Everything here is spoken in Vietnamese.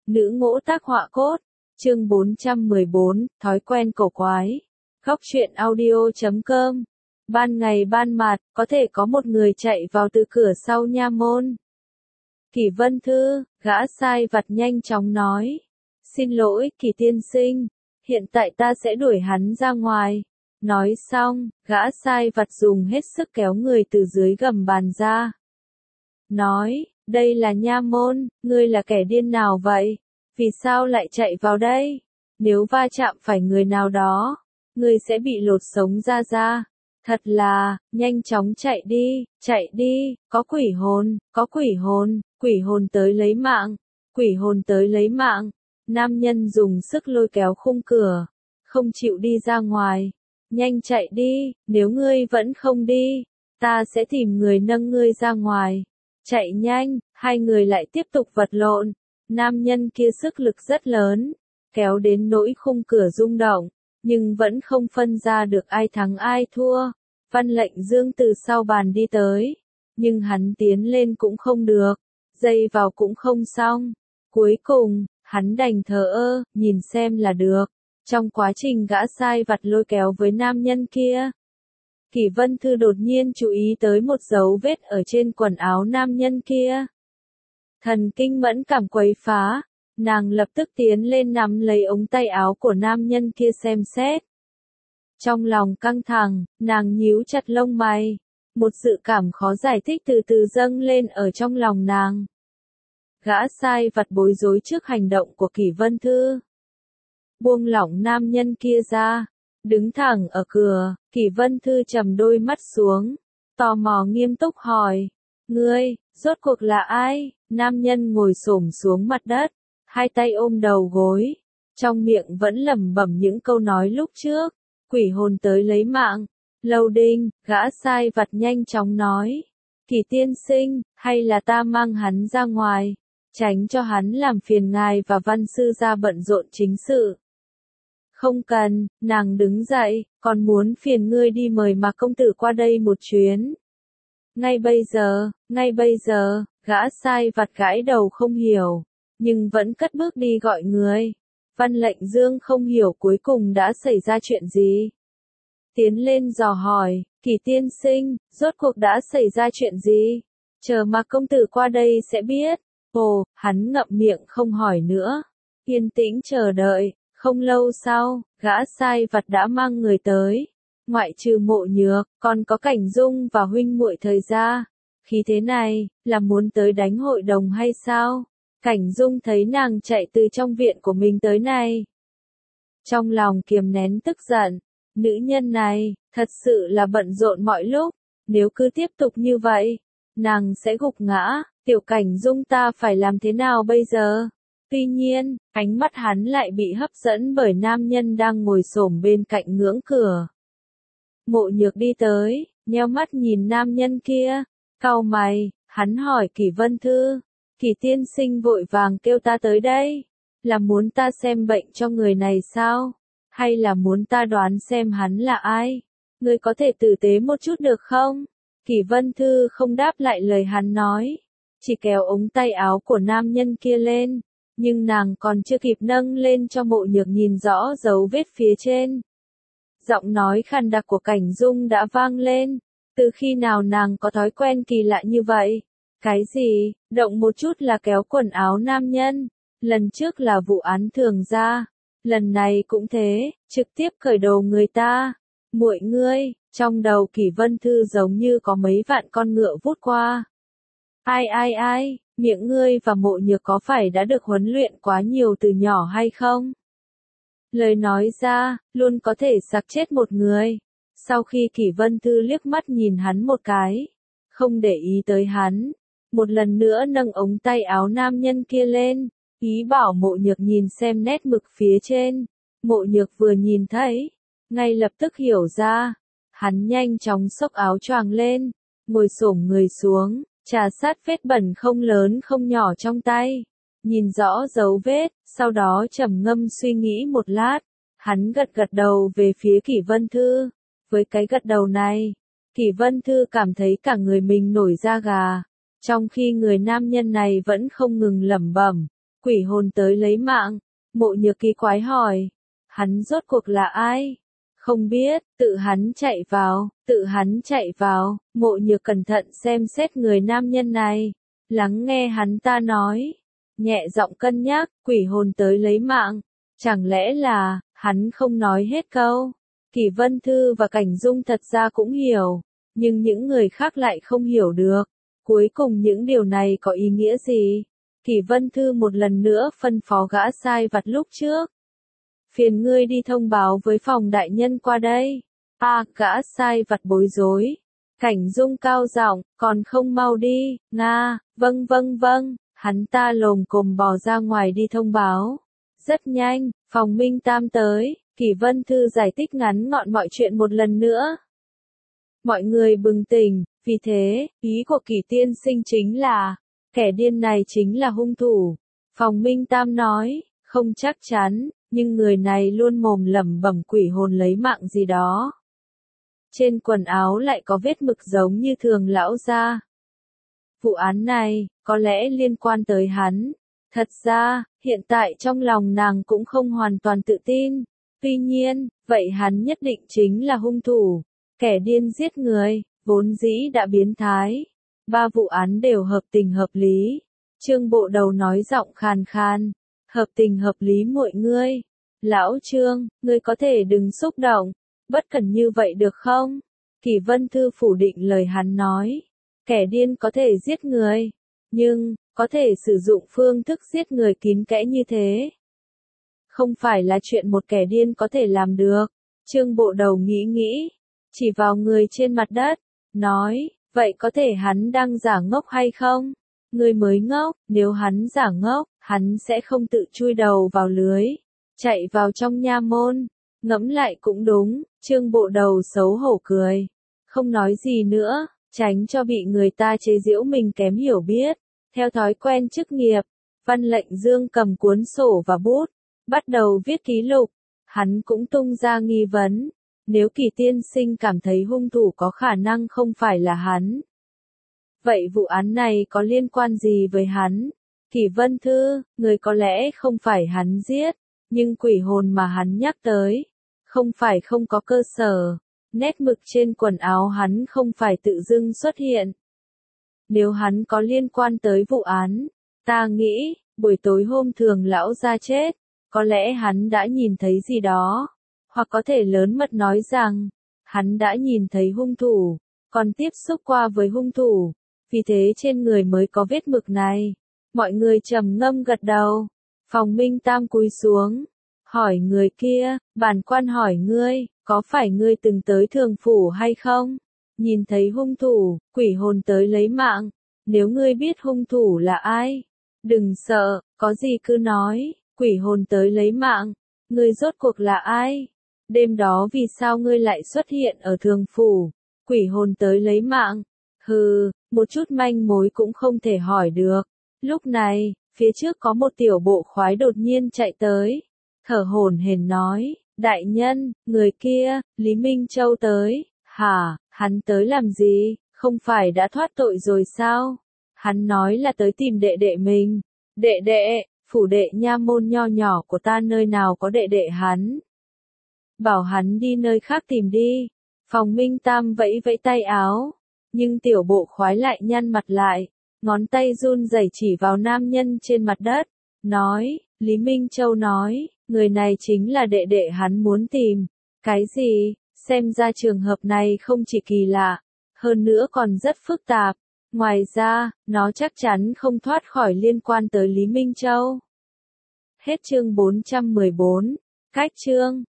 Nữ ngỗ tác họa cốt. Chương 414, thói quen cổ quái. Góc truyện audio.com. Ban ngày ban mặt, có thể có một người chạy vào từ cửa sau nha môn. Kỷ Vân Thư, gã sai vặt nhanh chóng nói. Xin lỗi, Kỷ tiên sinh, hiện tại ta sẽ đuổi hắn ra ngoài. Nói xong, gã sai vặt dùng hết sức kéo người từ dưới gầm bàn ra. Nói, đây là nha môn, ngươi là kẻ điên nào vậy? Vì sao lại chạy vào đây? Nếu va chạm phải người nào đó, ngươi sẽ bị lột sống ra. Thật là, nhanh chóng chạy đi, có quỷ hồn, quỷ hồn tới lấy mạng, quỷ hồn tới lấy mạng. Nam nhân dùng sức lôi kéo khung cửa, không chịu đi ra ngoài. Nhanh chạy đi, nếu ngươi vẫn không đi, ta sẽ tìm người nâng ngươi ra ngoài. Chạy nhanh, hai người lại tiếp tục vật lộn. Nam nhân kia sức lực rất lớn, kéo đến nỗi khung cửa rung động, nhưng vẫn không phân ra được ai thắng ai thua. Văn Lệnh Dương từ sau bàn đi tới, nhưng hắn tiến lên cũng không được, dây vào cũng không xong. Cuối cùng, hắn đành thờ ơ, nhìn xem là được. Trong quá trình gã sai vặt lôi kéo với nam nhân kia, Kỷ Vân Thư đột nhiên chú ý tới một dấu vết ở trên quần áo nam nhân kia. Thần kinh mẫn cảm quấy phá, nàng lập tức tiến lên nắm lấy ống tay áo của nam nhân kia xem xét. Trong lòng căng thẳng, nàng nhíu chặt lông mày, một dự cảm khó giải thích từ từ dâng lên ở trong lòng nàng. Gã sai vặt bối rối trước hành động của Kỷ Vân Thư, buông lỏng nam nhân kia ra, đứng thẳng ở cửa. Kỷ Vân Thư trầm đôi mắt xuống, tò mò nghiêm túc hỏi, ngươi, rốt cuộc là ai? Nam nhân ngồi xổm xuống mặt đất, hai tay ôm đầu gối, trong miệng vẫn lẩm bẩm những câu nói lúc trước. Quỷ hồn tới lấy mạng. Lâu Đinh, gã sai vặt nhanh chóng nói. Kỷ tiên sinh, hay là ta mang hắn ra ngoài, tránh cho hắn làm phiền ngài và văn sư ra bận rộn chính sự. Không cần, nàng đứng dậy, còn muốn phiền ngươi đi mời Mạc công tử qua đây một chuyến. Ngay bây giờ, gã sai vặt gãi đầu không hiểu, nhưng vẫn cất bước đi gọi người. Văn Lệnh Dương không hiểu cuối cùng đã xảy ra chuyện gì. Tiến lên dò hỏi, Kỷ tiên sinh, rốt cuộc đã xảy ra chuyện gì? Chờ Mạc công tử qua đây sẽ biết. Ồ, hắn ngậm miệng không hỏi nữa. Yên tĩnh chờ đợi, không lâu sau, gã sai vặt đã mang người tới. Ngoại trừ Mộ Nhược, còn có Cảnh Dung và huynh muội Thời Gia. Khí thế này, là muốn tới đánh hội đồng hay sao? Cảnh Dung thấy nàng chạy từ trong viện của mình tới này, trong lòng kiềm nén tức giận. Nữ nhân này, thật sự là bận rộn mọi lúc, nếu cứ tiếp tục như vậy, nàng sẽ gục ngã. Tiểu Cảnh Dung, ta phải làm thế nào bây giờ? Tuy nhiên, ánh mắt hắn lại bị hấp dẫn bởi nam nhân đang ngồi xổm bên cạnh ngưỡng cửa. Mộ Nhược đi tới, nheo mắt nhìn nam nhân kia, cau mày, hắn hỏi Kỷ Vân Thư, Kỷ tiên sinh vội vàng kêu ta tới đây, là muốn ta xem bệnh cho người này sao? Hay là muốn ta đoán xem hắn là ai? Ngươi có thể tử tế một chút được không? Kỷ Vân Thư không đáp lại lời hắn nói, chỉ kéo ống tay áo của nam nhân kia lên, nhưng nàng còn chưa kịp nâng lên cho Mộ Nhược nhìn rõ dấu vết phía trên. Giọng nói khàn đặc của Cảnh Dung đã vang lên, từ khi nào nàng có thói quen kỳ lạ như vậy? Cái gì, động một chút là kéo quần áo nam nhân, lần trước là vụ án Thường Gia, lần này cũng thế, trực tiếp cởi đồ người ta. Muội ngươi, trong đầu Kỷ Vân Thư giống như có mấy vạn con ngựa vút qua. Ai, miệng ngươi và Mộ Nhược có phải đã được huấn luyện quá nhiều từ nhỏ hay không? Lời nói ra, luôn có thể sặc chết một người. Sau khi Kỷ Vân Thư liếc mắt nhìn hắn một cái, không để ý tới hắn, một lần nữa nâng ống tay áo nam nhân kia lên, ý bảo Mộ Nhược nhìn xem nét mực phía trên. Mộ Nhược vừa nhìn thấy, ngay lập tức hiểu ra. Hắn nhanh chóng xốc áo choàng lên, ngồi xổm người xuống, trà sát vết bẩn không lớn không nhỏ trong tay, nhìn rõ dấu vết, sau đó trầm ngâm suy nghĩ một lát, hắn gật đầu về phía Kỷ Vân Thư. Với cái gật đầu này, Kỷ Vân Thư cảm thấy cả người mình nổi da gà, trong khi người nam nhân này vẫn không ngừng lẩm bẩm, quỷ hồn tới lấy mạng. Mộ Nhược kỳ quái hỏi, hắn rốt cuộc là ai? Không biết, tự hắn chạy vào, Mộ Nhược cẩn thận xem xét người nam nhân này, lắng nghe hắn ta nói, nhẹ giọng cân nhắc, quỷ hồn tới lấy mạng, chẳng lẽ là, hắn không nói hết câu. Kỷ Vân Thư và Cảnh Dung thật ra cũng hiểu, nhưng những người khác lại không hiểu được. Cuối cùng những điều này có ý nghĩa gì? Kỷ Vân Thư một lần nữa phân phó gã sai vặt lúc trước. Phiền ngươi đi thông báo với phòng đại nhân qua đây. Gã sai vặt bối rối. Cảnh Dung cao giọng, còn không mau đi, Nga, vâng, hắn ta lồm cồm bò ra ngoài đi thông báo. Rất nhanh, phòng Minh Tam tới, Kỷ Vân Thư giải thích ngắn gọn mọi chuyện một lần nữa. Mọi người bừng tỉnh, vì thế, ý của Kỷ tiên sinh chính là, kẻ điên này chính là hung thủ. Phòng Minh Tam nói, không chắc chắn, nhưng người này luôn mồm lẩm bẩm quỷ hồn lấy mạng gì đó. Trên quần áo lại có vết mực giống như Thường lão gia. Vụ án này, có lẽ liên quan tới hắn. Thật ra, hiện tại trong lòng nàng cũng không hoàn toàn tự tin. Tuy nhiên, vậy hắn nhất định chính là hung thủ. Kẻ điên giết người, vốn dĩ đã biến thái. 3 vụ án đều hợp tình hợp lý. Trương Bộ Đầu nói giọng khàn khàn. Hợp tình hợp lý mọi ngươi. Lão Trương, ngươi có thể đừng xúc động, bất cẩn như vậy được không? Kỷ Vân Thư phủ định lời hắn nói. Kẻ điên có thể giết người, nhưng, có thể sử dụng phương thức giết người kín kẽ như thế. Không phải là chuyện một kẻ điên có thể làm được. Trương Bộ Đầu nghĩ, chỉ vào người trên mặt đất, nói, vậy có thể hắn đang giả ngốc hay không? Người mới ngốc, nếu hắn giả ngốc, hắn sẽ không tự chui đầu vào lưới, chạy vào trong nha môn. Ngẫm lại cũng đúng, Trương Bộ Đầu xấu hổ cười, không nói gì nữa, tránh cho bị người ta chế giễu mình kém hiểu biết. Theo thói quen chức nghiệp, Văn Lệnh Dương cầm cuốn sổ và bút, bắt đầu viết ký lục. Hắn cũng tung ra nghi vấn, nếu Kỷ tiên sinh cảm thấy hung thủ có khả năng không phải là hắn, vậy vụ án này có liên quan gì với hắn? Kỷ Vân Thư, người có lẽ không phải hắn giết, nhưng quỷ hồn mà hắn nhắc tới, không phải không có cơ sở. Nét mực trên quần áo hắn không phải tự dưng xuất hiện. Nếu hắn có liên quan tới vụ án, ta nghĩ, buổi tối hôm Thường lão gia chết, có lẽ hắn đã nhìn thấy gì đó, hoặc có thể lớn mật nói rằng, hắn đã nhìn thấy hung thủ, còn tiếp xúc qua với hung thủ, vì thế trên người mới có vết mực này. Mọi người trầm ngâm gật đầu. Phòng Minh Tam cúi xuống, hỏi người kia, bản quan hỏi ngươi, có phải ngươi từng tới Thường phủ hay không? Nhìn thấy hung thủ, quỷ hồn tới lấy mạng, nếu ngươi biết hung thủ là ai, đừng sợ, có gì cứ nói, quỷ hồn tới lấy mạng, ngươi rốt cuộc là ai? Đêm đó vì sao ngươi lại xuất hiện ở Thường phủ? Quỷ hồn tới lấy mạng, một chút manh mối cũng không thể hỏi được. Lúc này, phía trước có một tiểu bộ khoái đột nhiên chạy tới, thở hổn hển nói, đại nhân, người kia, Lý Minh Châu tới. Hả, hắn tới làm gì, không phải đã thoát tội rồi sao? Hắn nói là tới tìm đệ đệ mình. Đệ đệ, phủ đệ nha môn nho nhỏ của ta nơi nào có đệ đệ hắn? Bảo hắn đi nơi khác tìm đi. Phòng Minh Tam vẫy vẫy tay áo, nhưng tiểu bộ khoái lại nhăn mặt lại, ngón tay run rẩy chỉ vào nam nhân trên mặt đất, nói, Lý Minh Châu nói, người này chính là đệ đệ hắn muốn tìm. Cái gì? Xem ra trường hợp này không chỉ kỳ lạ, hơn nữa còn rất phức tạp. Ngoài ra, nó chắc chắn không thoát khỏi liên quan tới Lý Minh Châu. Hết chương 414. Cách chương